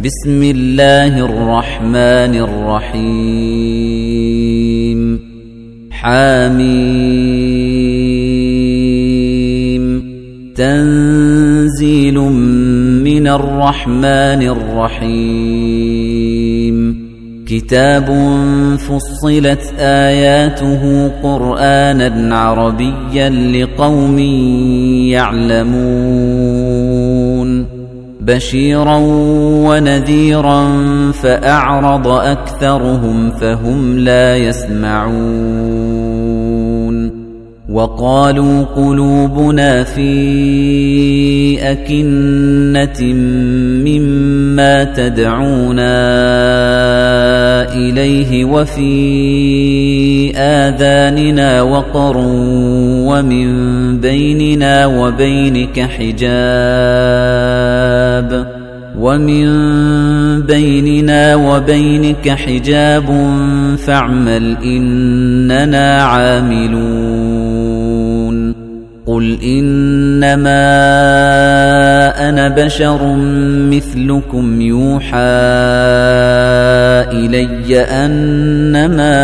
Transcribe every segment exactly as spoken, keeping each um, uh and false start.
بسم الله الرحمن الرحيم حميم تنزيل من الرحمن الرحيم كتاب فصلت آياته قرآنا عربيا لقوم يعلمون بشيرا ونذيرا فأعرض أكثرهم فهم لا يسمعون وقالوا قلوبنا في أكنة مما تدعونا إليه وفي آذاننا وقر ومن بيننا وبينك حجاب ومن بيننا وبينك حجاب فاعمل إننا عاملون قل إنما أنا بشر مثلكم يوحى إلي أنما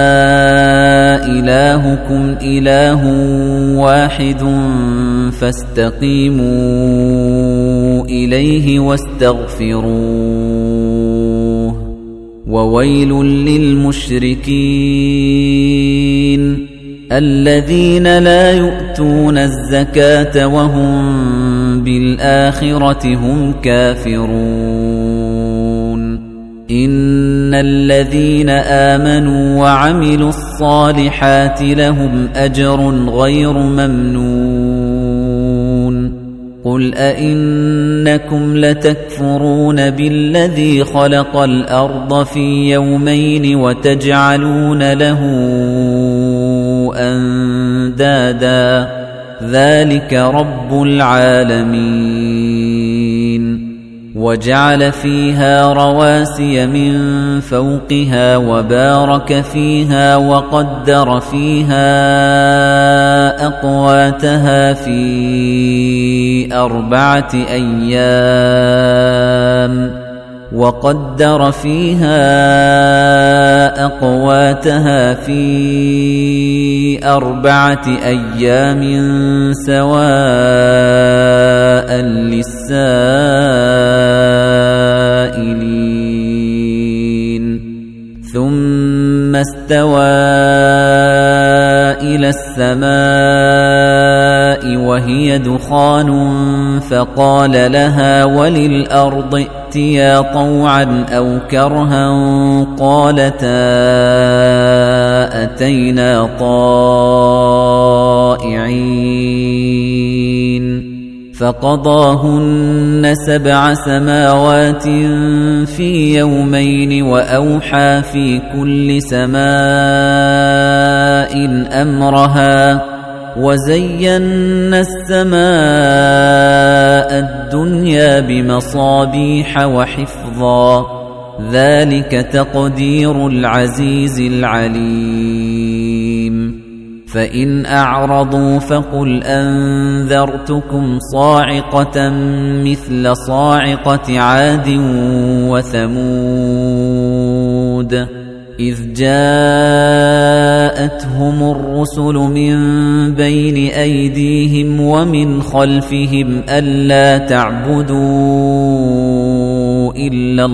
إلهكم إله واحد فاستقيموا إليه واستغفروه وويل للمشركين الذين لا يؤتون الزكاة وهم بالآخرة هم كافرون إن الذين آمنوا وعملوا الصالحات لهم أجر غير ممنون قل أئنكم لتكفرون بالذي خلق الأرض في يومين وتجعلون له أندادا ذلك رب العالمين وجعل فيها رواسي من فوقها وبارك فيها وقدر فيها أقواتها في أربعة أيام وقدر فيها أقواتها في أربعة أيام سواء للسائلين ثم استوى إلى السماء وهي دخان فقال لها وللأرض ائتيا طوعا أو كرها قالتا أتينا طائعين فقضاهن سبع سماوات في يومين وأوحى في كل سماء أمرها وزينا السماء الدنيا بمصابيح وحفظا ذلك تقدير العزيز العليم فإن أعرضوا فقل أنذرتكم صاعقة مثل صاعقة عاد وثمود إذ جاءتهم الرسل من بين أيديهم ومن خلفهم ألا تعبدوا إلا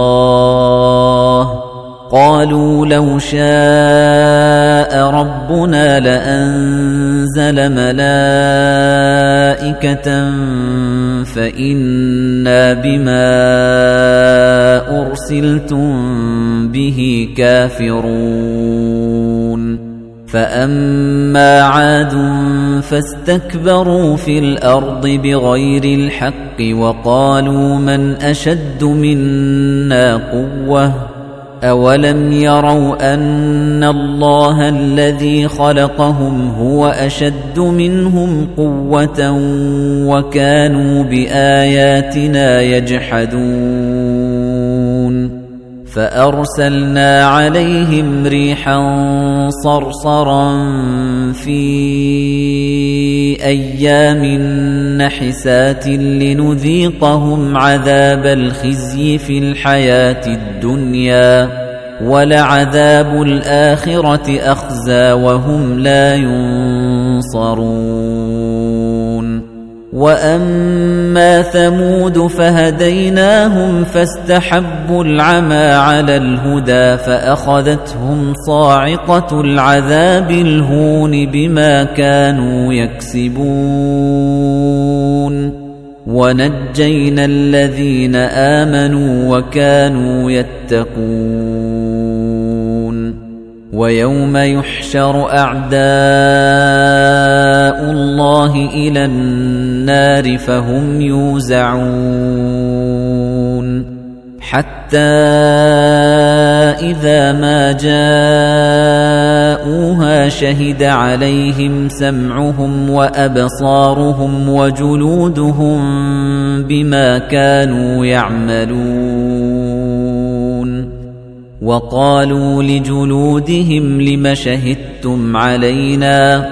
الله قالوا لو شاء ربنا لأنزل ملائكة فإنا بما أرسلتم به كافرون فأما عاد فاستكبروا في الأرض بغير الحق وقالوا من أشد منا قوة أولم يروا أن الله الذي خلقهم هو أشد منهم قوة وكانوا بآياتنا يجحدون فأرسلنا عليهم ريحا صرصرا في أيام نحسات لنذيقهم عذاب الخزي في الحياة الدنيا ولعذاب الآخرة أخزى وهم لا ينصرون. وأما ثمود فهديناهم فاستحبوا العمى على الهدى فأخذتهم صاعقة العذاب الهون بما كانوا يكسبون. ونجينا الذين آمنوا وكانوا يتقون. ويوم يحشر أعداء الله إلى النار فهم يوزعون حتى إذا ما جاءوها شهد عليهم سمعهم وأبصارهم وجلودهم بما كانوا يعملون. وقالوا لجلودهم لم شهدتم علينا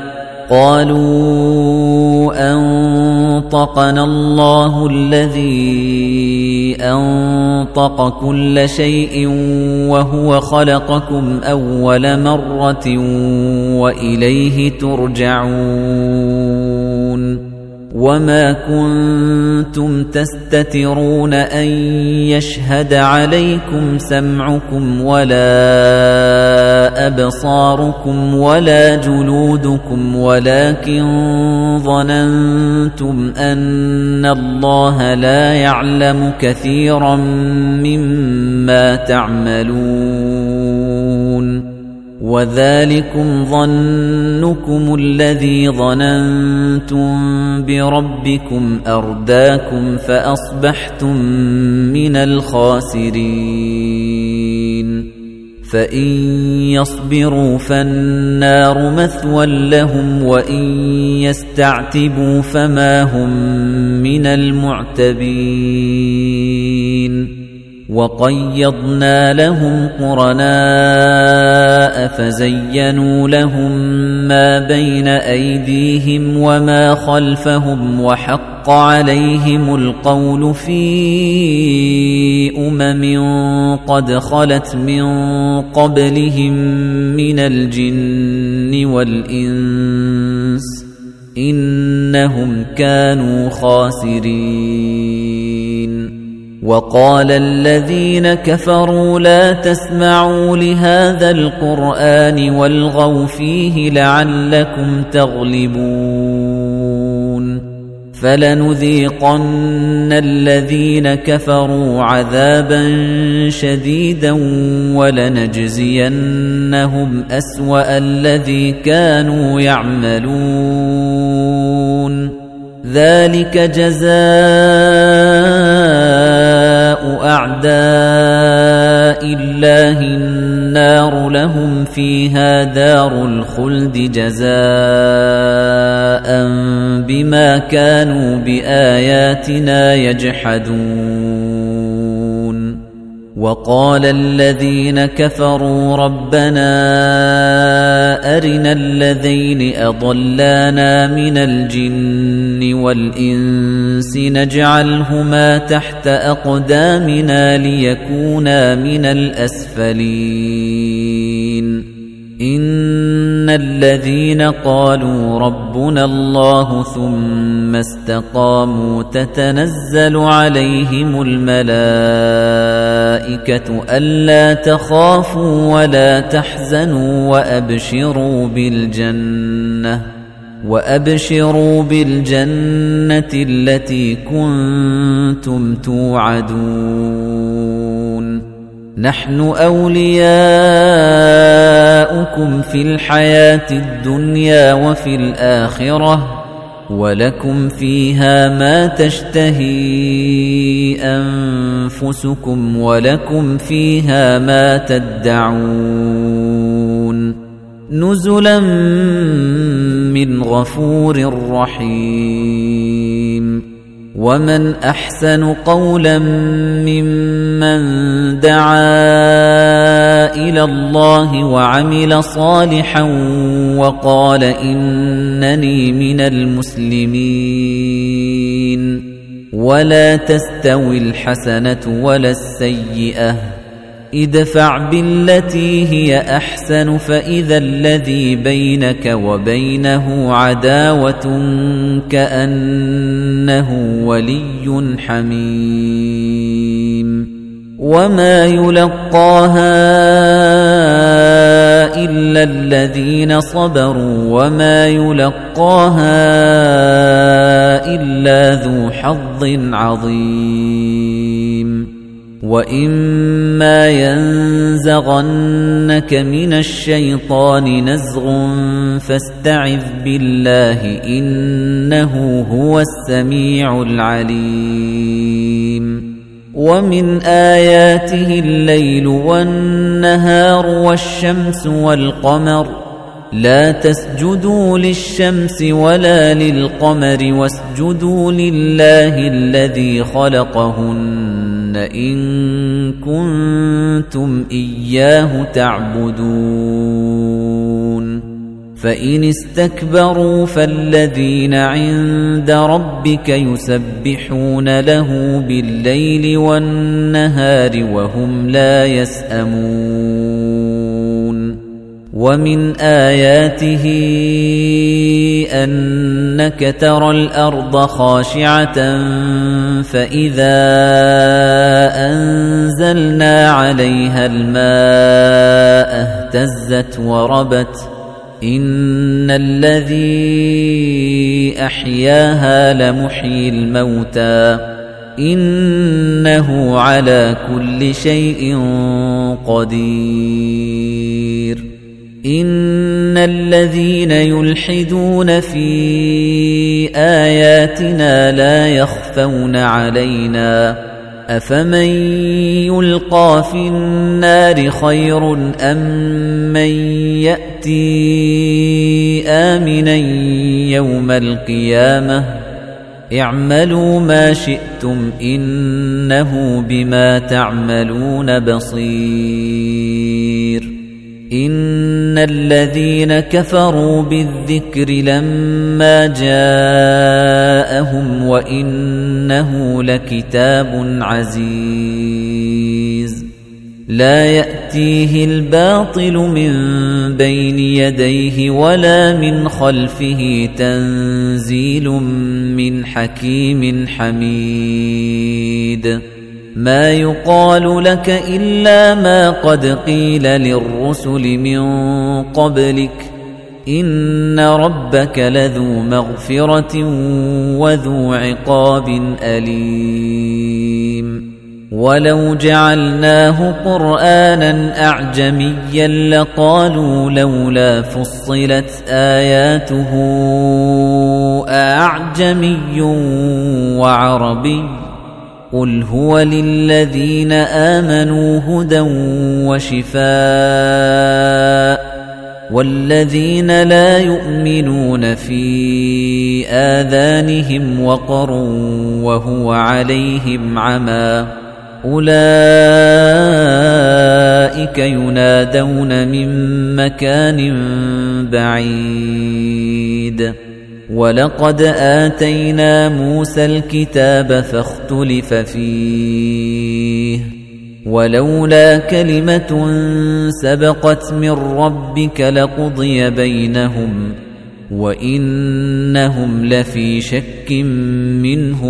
قالوا أنطقنا الله الذي أنطق كل شيء وهو خلقكم أول مرة وإليه ترجعون. وما كنتم تستترون أن يشهد عليكم سمعكم ولا أبصاركم ولا جلودكم ولكن ظننتم أن الله لا يعلم كثيرا مما تعملون. وذلكم ظنكم الذي ظننتم بربكم أرداكم فأصبحتم من الخاسرين. فإن يصبروا فالنار مثوى لهم وإن يستعتبوا فما هم من المعتبين. وقيضنا لهم قرناء فزينوا لهم ما بين أيديهم وما خلفهم وحق عليهم القول في أمم قد خلت من قبلهم من الجن والإنس إنهم كانوا خاسرين. وقال الذين كفروا لا تسمعوا لهذا القرآن والغوا فيه لعلكم تغلبون. فلنذيقن الذين كفروا عذابا شديدا ولنجزينهم أسوأ الذي كانوا يعملون. ذلك جزاء أعداء الله النار لهم فيها دار الخلد جزاء بما كانوا بآياتنا يجحدون. وقال الذين كفروا ربنا أرنا الذين أضلانا من الجن والإنس نجعلهما تحت أقدامنا ليكونا من الأسفلين. إن الذين قالوا ربنا الله ثم استقاموا تتنزل عليهم الملائكة ألا تخافوا ولا تحزنوا وأبشروا بالجنة وأبشروا بالجنة التي كنتم توعدون. نحن أولياؤكم في الحياة الدنيا وفي الآخرة ولكم فيها ما تشتهي أنفسكم ولكم فيها ما تدعون. نزلا من غفور رحيم. ومن أحسن قولا ممن دعا الله وعمل صالحا وقال إنني من المسلمين ولا تستوي الحسنة ولا السيئة ادفع بالتي هي أحسن فإذا الذي بينك وبينه عداوة كأنه ولي حميم وما يلقاها إلا الذين صبروا وما يلقاها إلا ذو حظ عظيم وإما ينزغنك من الشيطان نزغ فاستعذ بالله إنه هو السميع العليم ومن آياته الليل والنهار والشمس والقمر لا تسجدوا للشمس ولا للقمر واسجدوا لله الذي خلقهن إن كنتم إياه تعبدون فإن استكبروا فالذين عند ربك يسبحون له بالليل والنهار وهم لا يسأمون ومن آياته أنك ترى الأرض خاشعة فإذا أنزلنا عليها الماء اهتزت وربت إن الذي أحياها لمحيي الموتى إنه على كل شيء قدير إن الذين يلحدون في آياتنا لا يخفون علينا أفمن يلقى في النار خير أم من يأتي آمنا يوم القيامة اعملوا ما شئتم إنه بما تعملون بصير إن الذين كفروا بالذكر لما جاءهم وإنه لكتاب عزيز لا يأتيه الباطل من بين يديه ولا من خلفه تنزيل من حكيم حميد ما يقال لك إلا ما قد قيل للرسل من قبلك إن ربك لذو مغفرة وذو عقاب أليم ولو جعلناه قرآنا أعجميا لقالوا لولا فصلت آياته أعجمي وعربي قل هو للذين آمنوا هدى وشفاء والذين لا يؤمنون في آذانهم وقر وهو عليهم عمى أولئك ينادون من مكان بعيد ولقد آتينا موسى الكتاب فاختلف فيه ولولا كلمة سبقت من ربك لقضي بينهم وإنهم لفي شك منه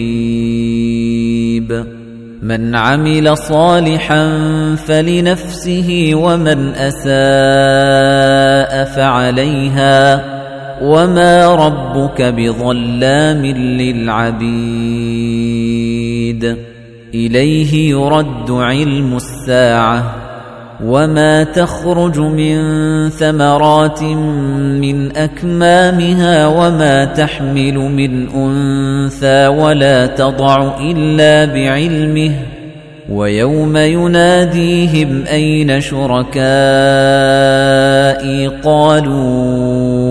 مريب من عمل صالحا فلنفسه ومن أساء فعليها وما ربك بظلام للعبيد إليه يرد علم الساعة وما تخرج من ثمرات من أكمامها وما تحمل من أنثى ولا تضع إلا بعلمه ويوم يناديهم أين شركائي قالوا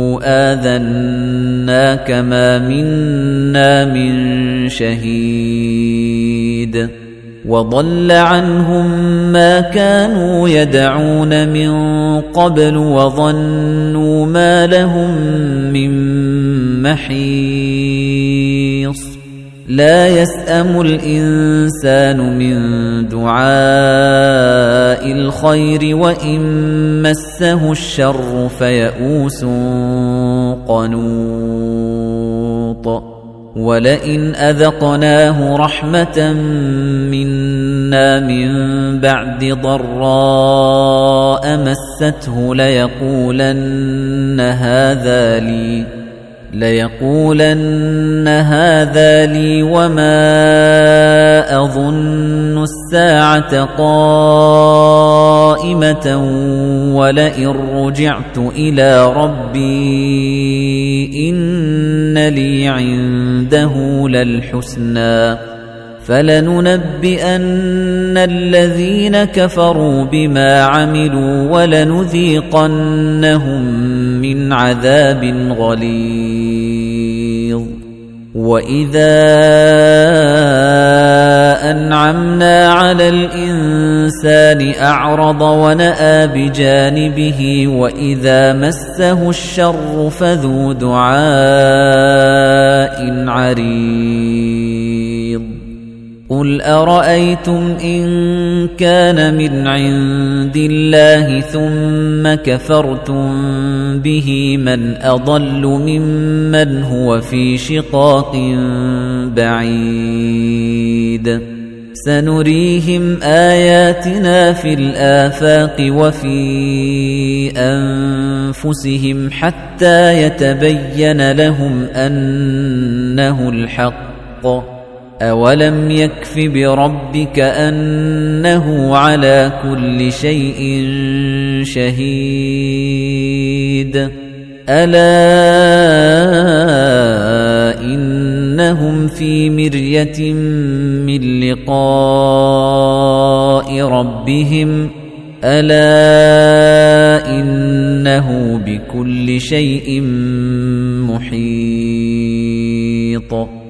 آذناك ما منا من شهيد وضل عنهم ما كانوا يدعون من قبل وظنوا ما لهم من محيص لا يسأم الإنسان من دعاء الخير وإن مسه الشر فيئوس قنوط ولئن أذقناه رحمة منا من بعد ضراء مسته ليقولن هذا لي ليقولن هذا لي وما أظن الساعة قائمة ولئن رجعت إلى ربي إن لي عنده للحسنى فلننبئن الذين كفروا بما عملوا ولنذيقنهم من عذاب غليظ وإذا أنعمنا على الإنسان أعرض ونأى بجانبه وإذا مسه الشر فذو دعاء عريض قل أرأيتم إن كان من عند الله ثم كفرتم به من أضل ممن هو في شقاق بعيد سنريهم آياتنا في الآفاق وفي أنفسهم حتى يتبين لهم أنه الحق أولم يكف بربك أنه على كل شيء شهيد ألا إنهم في مرية من لقاء ربهم ألا إنه بكل شيء محيط